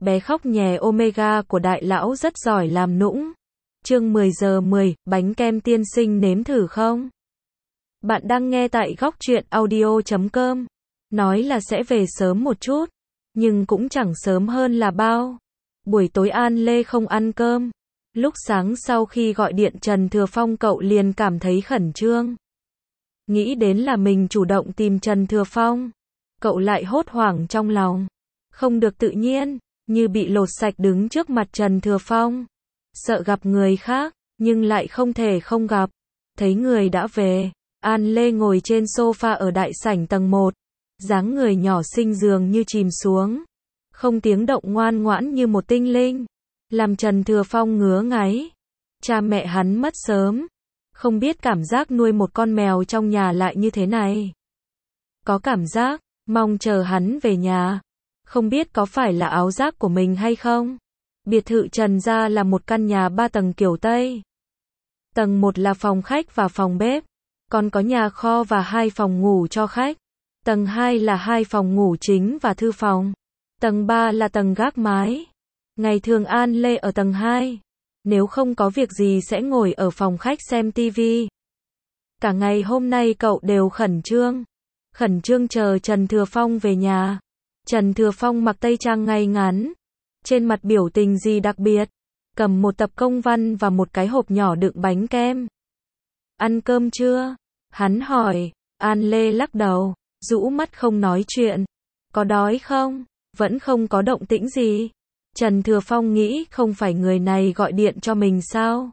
bé khóc nhè Omega của đại lão rất giỏi làm nũng. Chương 10 giờ 10, bánh kem tiên sinh nếm thử không? Bạn đang nghe tại góc truyện audio.com. Nói là sẽ về sớm một chút, nhưng cũng chẳng sớm hơn là bao. Buổi tối An Lê không ăn cơm. Lúc sáng sau khi gọi điện Trần Thừa Phong cậu liền cảm thấy khẩn trương. Nghĩ đến là mình chủ động tìm Trần Thừa Phong. Cậu lại hốt hoảng trong lòng. Không được tự nhiên, như bị lột sạch đứng trước mặt Trần Thừa Phong. Sợ gặp người khác, nhưng lại không thể không gặp. Thấy người đã về, An Lê ngồi trên sofa ở đại sảnh tầng 1. Dáng người nhỏ xinh dường như chìm xuống. Không tiếng động ngoan ngoãn như một tinh linh. Làm Trần Thừa Phong ngứa ngáy. Cha mẹ hắn mất sớm. Không biết cảm giác nuôi một con mèo trong nhà lại như thế này. Có cảm giác, mong chờ hắn về nhà. Không biết có phải là áo giáp của mình hay không? Biệt thự Trần gia là một căn nhà 3 tầng kiểu Tây. Tầng 1 là phòng khách và phòng bếp. Còn có nhà kho và 2 phòng ngủ cho khách. Tầng 2 là 2 phòng ngủ chính và thư phòng. Tầng 3 là tầng gác mái. Ngày thường An Lê ở tầng 2. Nếu không có việc gì sẽ ngồi ở phòng khách xem tivi. Cả ngày hôm nay cậu đều khẩn trương. Khẩn trương chờ Trần Thừa Phong về nhà. Trần Thừa Phong mặc tây trang ngay ngắn. Trên mặt biểu tình gì đặc biệt. Cầm một tập công văn và một cái hộp nhỏ đựng bánh kem. Ăn cơm chưa? Hắn hỏi. An Lê lắc đầu, rũ mắt không nói chuyện. Có đói không? Vẫn không có động tĩnh gì. Trần Thừa Phong nghĩ không phải người này gọi điện cho mình sao?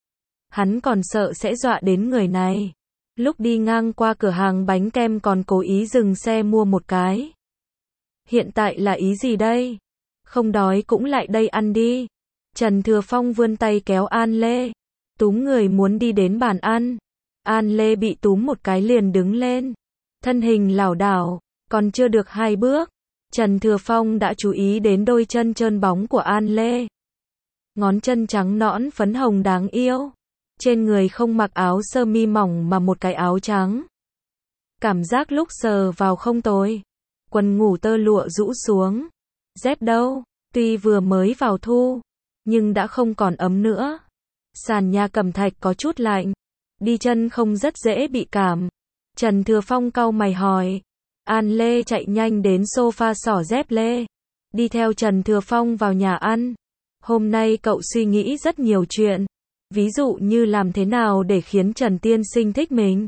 Hắn còn sợ sẽ dọa đến người này. Lúc đi ngang qua cửa hàng bánh kem còn cố ý dừng xe mua một cái. Hiện tại là ý gì đây? Không đói cũng lại đây ăn đi. Trần Thừa Phong vươn tay kéo An Lê. Túm người muốn đi đến bàn ăn. An Lê bị túm một cái liền đứng lên. Thân hình lảo đảo, còn chưa được 2 bước. Trần Thừa Phong đã chú ý đến đôi chân trơn bóng của An Lê. Ngón chân trắng nõn phấn hồng đáng yêu. Trên người không mặc áo sơ mi mỏng mà một cái áo trắng. Cảm giác lúc sờ vào không tồi. Quần ngủ tơ lụa rũ xuống. Dép đâu? Tuy vừa mới vào thu, nhưng đã không còn ấm nữa. Sàn nhà cẩm thạch có chút lạnh. Đi chân không rất dễ bị cảm. Trần Thừa Phong cau mày hỏi. An Lê chạy nhanh đến sofa xỏ dép lê. Đi theo Trần Thừa Phong vào nhà ăn. Hôm nay cậu suy nghĩ rất nhiều chuyện. Ví dụ như làm thế nào để khiến Trần Tiên Sinh thích mình.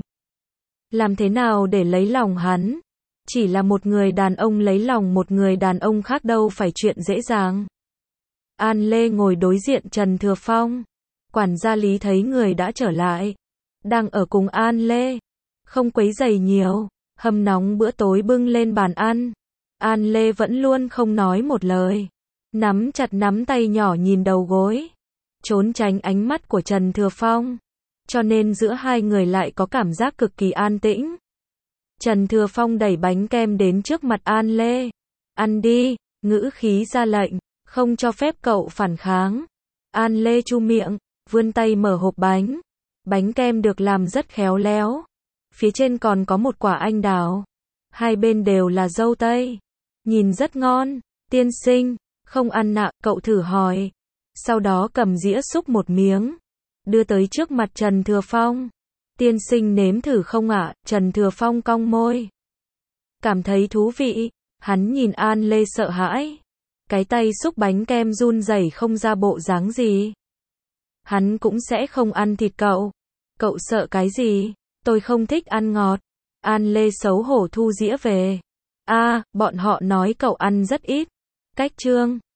Làm thế nào để lấy lòng hắn. Chỉ là một người đàn ông lấy lòng một người đàn ông khác đâu phải chuyện dễ dàng. An Lê ngồi đối diện Trần Thừa Phong. Quản gia Lý thấy người đã trở lại. Đang ở cùng An Lê. Không quấy rầy nhiều. Hâm nóng bữa tối bưng lên bàn ăn. An Lê vẫn luôn không nói một lời. Nắm chặt nắm tay nhỏ nhìn đầu gối. Trốn tránh ánh mắt của Trần Thừa Phong. Cho nên giữa hai người lại có cảm giác cực kỳ an tĩnh. Trần Thừa Phong đẩy bánh kem đến trước mặt An Lê. Ăn đi, ngữ khí ra lệnh, không cho phép cậu phản kháng. An Lê chu miệng, vươn tay mở hộp bánh. Bánh kem được làm rất khéo léo. Phía trên còn có một quả anh đào. Hai bên đều là dâu tây. Nhìn rất ngon. Tiên sinh, không ăn ạ, cậu thử hỏi. Sau đó cầm dĩa xúc một miếng. Đưa tới trước mặt Trần Thừa Phong. Tiên sinh nếm thử không ạ? Trần Thừa Phong cong môi. Cảm thấy thú vị. Hắn nhìn An Lê sợ hãi. Cái tay xúc bánh kem run rẩy không ra bộ dáng gì. Hắn cũng sẽ không ăn thịt cậu. Cậu sợ cái gì? Tôi không thích ăn ngọt. An Lê xấu hổ thu dĩa về. Bọn họ nói cậu ăn rất ít. Cách chương.